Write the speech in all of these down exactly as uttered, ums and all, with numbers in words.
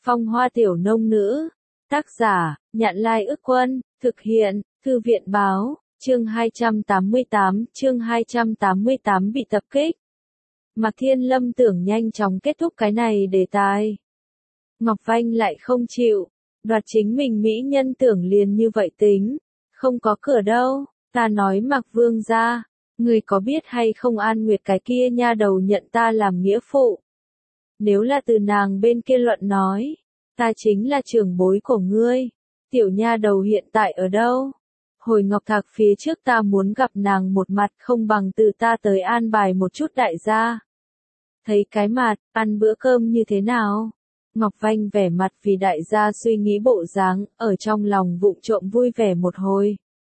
Phong hoa tiểu nông nữ. Tác giả, Nhạn Lai Ức Quân, thực hiện, Thư viện Báo, chương hai trăm tám mươi tám, chương hai trăm tám mươi tám bị tập kích. Mạc Thiên Lâm tưởng nhanh chóng kết thúc cái này đề tài. Ngọc Vanh lại không chịu, đoạt chính mình mỹ nhân tưởng liền như vậy tính, không có cửa đâu, ta nói Mạc Vương gia, người có biết hay không An Nguyệt cái kia nha đầu nhận ta làm nghĩa phụ. Nếu là từ nàng bên kia luận nói, ta chính là trưởng bối của ngươi, tiểu nha đầu hiện tại ở đâu? Hồi Ngọc Thạc phía trước ta muốn gặp nàng một mặt không bằng từ ta tới an bài một chút đại gia. Thấy cái mặt, ăn bữa cơm như thế nào? Ngọc Vanh vẻ mặt vì đại gia suy nghĩ bộ dáng, ở trong lòng vụng trộm vui vẻ một hồi.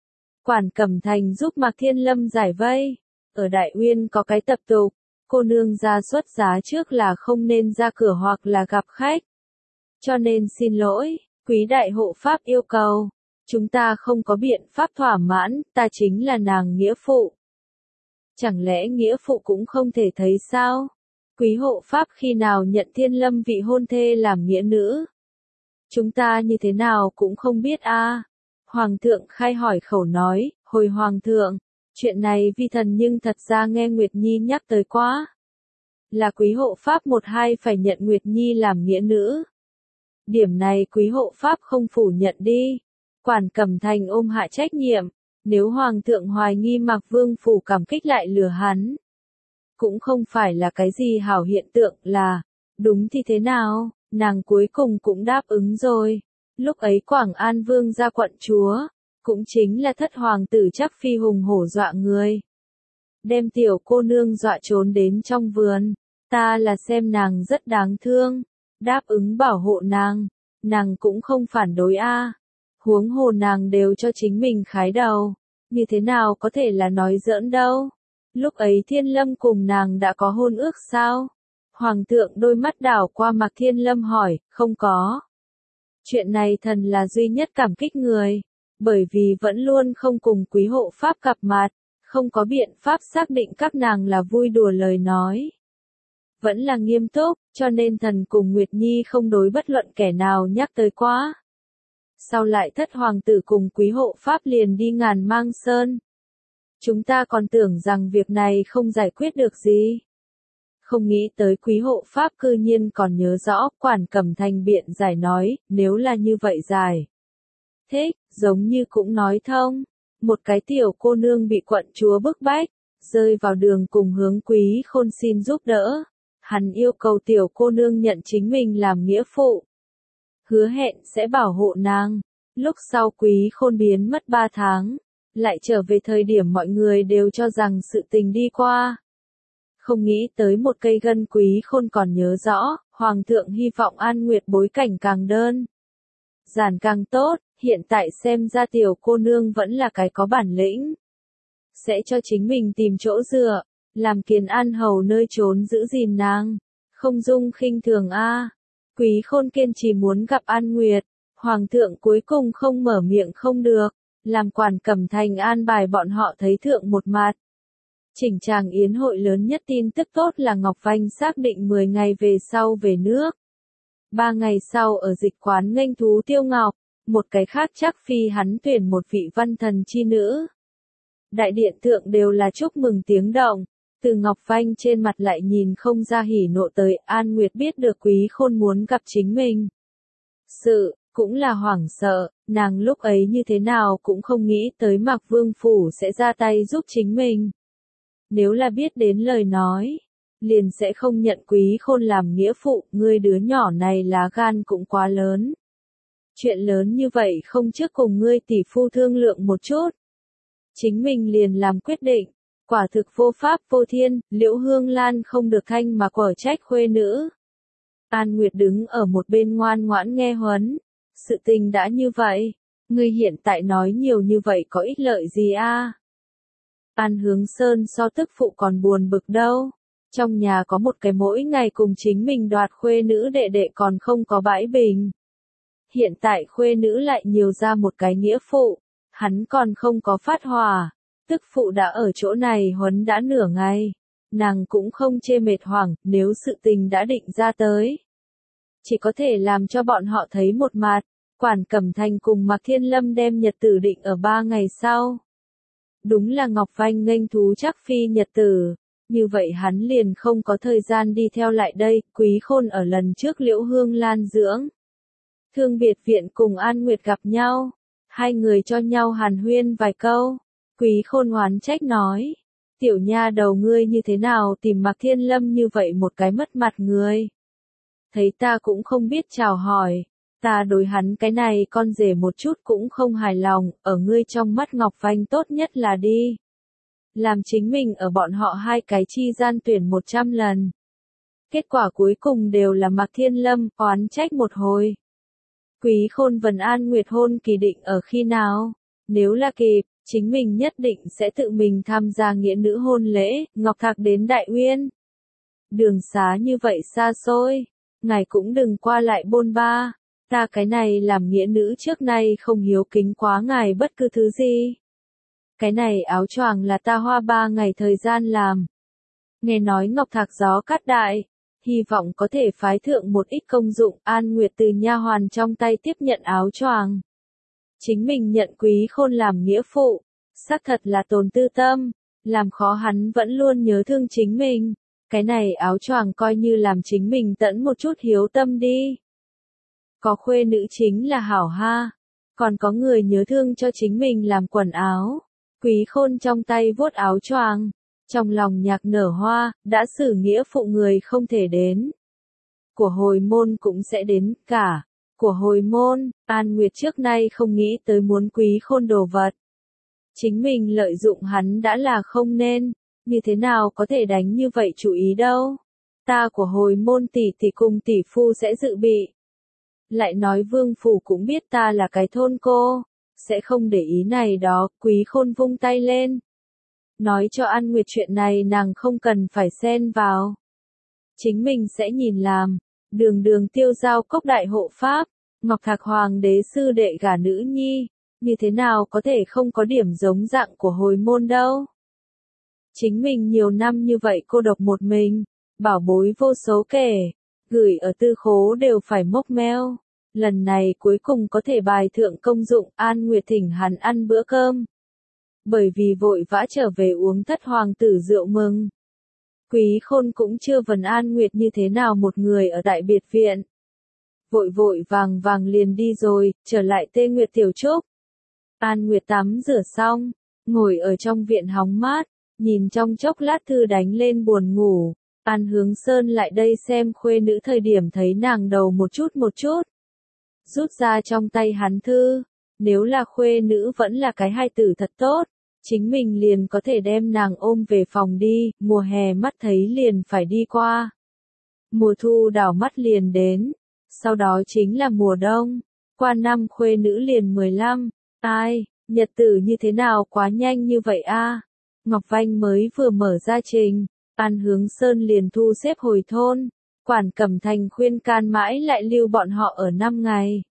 Quản Cẩm Thành giúp Mạc Thiên Lâm giải vây. Ở Đại Uyên có cái tập tục, cô nương ra xuất giá trước là không nên ra cửa hoặc là gặp khách. Cho nên xin lỗi, quý đại hộ pháp yêu cầu. Chúng ta không có biện pháp thỏa mãn, ta chính là nàng nghĩa phụ. Chẳng lẽ nghĩa phụ cũng không thể thấy sao? Quý hộ pháp khi nào nhận Thiên Lâm vị hôn thê làm nghĩa nữ? Chúng ta như thế nào cũng không biết a. À. Hoàng thượng khai hỏi khẩu nói, hồi hoàng thượng, chuyện này vi thần nhưng thật ra nghe Nguyệt Nhi nhắc tới quá. Là quý hộ pháp một hai phải nhận Nguyệt Nhi làm nghĩa nữ. Điểm này quý hộ pháp không phủ nhận đi. Quản Cẩm Thành ôm hạ trách nhiệm, nếu hoàng thượng hoài nghi Mạc Vương phủ cảm kích lại lừa hắn. Cũng không phải là cái gì hảo hiện tượng là, đúng thì thế nào, nàng cuối cùng cũng đáp ứng rồi. Lúc ấy Quảng An Vương ra quận chúa, cũng chính là thất hoàng tử Trác Phi hùng hổ dọa người. Đem tiểu cô nương dọa trốn đến trong vườn, ta là xem nàng rất đáng thương, đáp ứng bảo hộ nàng, nàng cũng không phản đối a. À. Huống hồ nàng đều cho chính mình khái đầu, như thế nào có thể là nói giỡn đâu. Lúc ấy Thiên Lâm cùng nàng đã có hôn ước sao? Hoàng thượng đôi mắt đảo qua Mạc Thiên Lâm hỏi, không có. Chuyện này thần là duy nhất cảm kích người, bởi vì vẫn luôn không cùng quý hộ pháp gặp mặt, không có biện pháp xác định các nàng là vui đùa lời nói. Vẫn là nghiêm túc, cho nên thần cùng Nguyệt Nhi không đối bất luận kẻ nào nhắc tới quá. Sau lại thất hoàng tử cùng quý hộ pháp liền đi Ngàn Mang Sơn. Chúng ta còn tưởng rằng việc này không giải quyết được gì. Không nghĩ tới quý hộ pháp cư nhiên còn nhớ rõ, Quản Cẩm Thành biện giải nói, nếu là như vậy giải. Thế, giống như cũng nói thông, một cái tiểu cô nương bị quận chúa bức bách, rơi vào đường cùng hướng Quý Khôn xin giúp đỡ. Hắn yêu cầu tiểu cô nương nhận chính mình làm nghĩa phụ. Hứa hẹn sẽ bảo hộ nàng. Lúc sau Quý Khôn biến mất ba tháng, lại trở về thời điểm mọi người đều cho rằng sự tình đi qua. Không nghĩ tới một cây gân Quý Khôn còn nhớ rõ, Hoàng thượng hy vọng An Nguyệt bối cảnh càng đơn giản càng tốt, hiện tại xem ra tiểu cô nương vẫn là cái có bản lĩnh. Sẽ cho chính mình tìm chỗ dựa, làm Kiền An hầu nơi trốn giữ gìn nàng, không dung khinh thường a. À. Quý Khôn kiên trì muốn gặp An Nguyệt, Hoàng thượng cuối cùng không mở miệng không được, làm Quản Cẩm Thành an bài bọn họ thấy thượng một mặt. Chỉnh tràng yến hội lớn nhất tin tức tốt là Ngọc Vanh xác định mười ngày về sau về nước. Ba ngày sau ở dịch quán nghênh thú Tiêu Ngọc, một cái khác Trác Phi hắn tuyển một vị văn thần chi nữ. Đại điện thượng đều là chúc mừng tiếng động, từ Ngọc Vanh trên mặt lại nhìn không ra hỉ nộ tới. An Nguyệt biết được Quý Khôn muốn gặp chính mình. Sự, cũng là hoảng sợ, nàng lúc ấy như thế nào cũng không nghĩ tới Mạc Vương phủ sẽ ra tay giúp chính mình. Nếu là biết đến lời nói, liền sẽ không nhận Quý Khôn làm nghĩa phụ, ngươi đứa nhỏ này lá gan cũng quá lớn. Chuyện lớn như vậy không trước cùng ngươi tỷ phu thương lượng một chút. Chính mình liền làm quyết định, quả thực vô pháp vô thiên, Liễu Hương Lan không được thanh mà quở trách khuê nữ. An Nguyệt đứng ở một bên ngoan ngoãn nghe huấn, sự tình đã như vậy, ngươi hiện tại nói nhiều như vậy có ích lợi gì a? À? An Hướng Sơn so tức phụ còn buồn bực đâu. Trong nhà có một cái mỗi ngày cùng chính mình đoạt khuê nữ đệ đệ còn không có bãi bình. Hiện tại khuê nữ lại nhiều ra một cái nghĩa phụ, hắn còn không có phát hỏa. Tức phụ đã ở chỗ này huấn đã nửa ngày. Nàng cũng không chê mệt hoảng, nếu sự tình đã định ra tới. chỉ có thể làm cho bọn họ thấy một mặt. Quản Cẩm Thành cùng Mạc Thiên Lâm đem nhật tử định ở ba ngày sau. Đúng là Ngọc Vanh nghênh thú chắc phi nhật tử, như vậy hắn liền không có thời gian đi theo lại đây. Quý Khôn ở lần trước Liễu Hương Lan dưỡng Thương biệt viện cùng An Nguyệt gặp nhau, hai người cho nhau hàn huyên vài câu. Quý Khôn oán trách nói, tiểu nha đầu ngươi như thế nào tìm Mạc Thiên Lâm như vậy một cái mất mặt người. Thấy ta cũng không biết chào hỏi, ta đối hắn cái này con rể một chút cũng không hài lòng, ở ngươi trong mắt Ngọc Vanh tốt nhất là đi. Làm chính mình ở bọn họ hai cái chi gian tuyển một trăm lần. Kết quả cuối cùng đều là Mạc Thiên Lâm, oán trách một hồi. Quý Khôn vấn An Nguyệt hôn kỳ định ở khi nào? Nếu là kịp, chính mình nhất định sẽ tự mình tham gia nghĩa nữ hôn lễ. Ngọc Thạc đến Đại Uyên. Đường xá như vậy xa xôi, ngài cũng đừng qua lại bôn ba. Ta cái này làm nghĩa nữ trước nay không hiếu kính quá ngài bất cứ thứ gì. Cái này áo choàng là ta hoa ba ngày thời gian làm. Nghe nói Ngọc Thạc gió cát đại, hy vọng có thể phái thượng một ít công dụng. An Nguyệt từ nha hoàn trong tay tiếp nhận áo choàng. Chính mình nhận Quý Khôn làm nghĩa phụ, xác thật là tồn tư tâm, làm khó hắn vẫn luôn nhớ thương chính mình. Cái này áo choàng coi như làm chính mình tẫn một chút hiếu tâm đi. Có khuê nữ chính là hảo ha, còn có người nhớ thương cho chính mình làm quần áo. Quý Khôn trong tay vuốt áo choàng, trong lòng nhạc nở hoa, đã xử nghĩa phụ người không thể đến. Của hồi môn cũng sẽ đến, cả. Của hồi môn, An Nguyệt trước nay không nghĩ tới muốn Quý Khôn đồ vật. Chính mình lợi dụng hắn đã là không nên, như thế nào có thể đánh như vậy chủ ý đâu. Ta của hồi môn tỷ tỷ cùng tỷ phu sẽ dự bị. Lại nói Vương Phủ cũng biết ta là cái thôn cô, sẽ không để ý này đó. Quý Khôn vung tay lên, nói cho An Nguyệt chuyện này nàng không cần phải xen vào. Chính mình sẽ nhìn làm. Đường đường tiêu giao cốc đại hộ pháp, Ngọc Thạc Hoàng đế sư đệ gả nữ nhi, như thế nào có thể không có điểm giống dạng của hồi môn đâu. Chính mình nhiều năm như vậy cô độc một mình, bảo bối vô số kể, gửi ở tư khố đều phải mốc meo. Lần này cuối cùng có thể bài thượng công dụng. An Nguyệt thỉnh hắn ăn bữa cơm. Bởi vì vội vã trở về uống thất hoàng tử rượu mừng. Quý Khôn cũng chưa vấn An Nguyệt như thế nào một người ở đại biệt viện. Vội vội vàng vàng liền đi rồi, trở lại Tê Nguyệt Tiểu Trúc. An Nguyệt tắm rửa xong, ngồi ở trong viện hóng mát, nhìn trong chốc lát thư đánh lên buồn ngủ. An Hướng Sơn lại đây xem khuê nữ thời điểm thấy nàng đầu một chút một chút. Rút ra trong tay hắn thư, nếu là khuê nữ vẫn là cái hai tử thật tốt, chính mình liền có thể đem nàng ôm về phòng đi. Mùa hè mắt thấy liền phải đi qua. Mùa thu đảo mắt liền đến, sau đó chính là mùa đông. Qua năm khuê nữ liền mười lăm, ai, nhật tử như thế nào quá nhanh như vậy a? Ngọc Vanh mới vừa mở ra trình, An Hướng Sơn liền thu xếp hồi thôn. Quản Cẩm Thành khuyên can mãi lại lưu bọn họ ở năm ngày.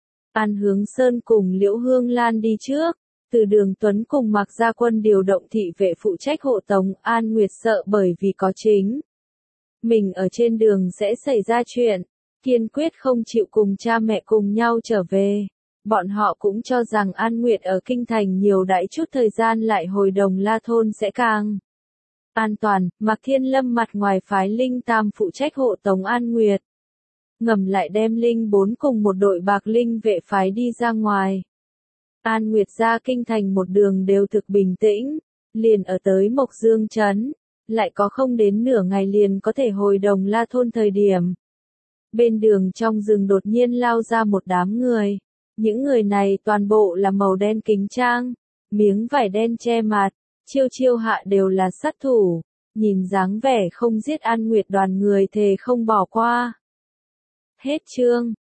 An Hướng Sơn cùng Liễu Hương Lan đi trước, từ Đường Tuấn cùng Mạc Gia Quân điều động thị vệ phụ trách hộ tống. An Nguyệt sợ bởi vì có chính mình ở trên đường sẽ xảy ra chuyện, kiên quyết không chịu cùng cha mẹ cùng nhau trở về. Bọn họ cũng cho rằng An Nguyệt ở kinh thành nhiều đãi chút thời gian lại hồi Đồng La thôn sẽ càng an toàn. Mạc Thiên Lâm mặt ngoài phái Linh Tam phụ trách hộ tống An Nguyệt, ngầm lại đem Linh Bốn cùng một đội bạc linh vệ phái đi ra ngoài. An Nguyệt ra kinh thành một đường đều thực bình tĩnh, liền ở tới Mộc Dương trấn, lại có không đến nửa ngày liền có thể hồi Đồng La thôn thời điểm. Bên đường trong rừng đột nhiên lao ra một đám người, những người này toàn bộ là màu đen kính trang, miếng vải đen che mặt, chiêu chiêu hạ đều là sát thủ, nhìn dáng vẻ không giết An Nguyệt đoàn người thề không bỏ qua. Hết chương.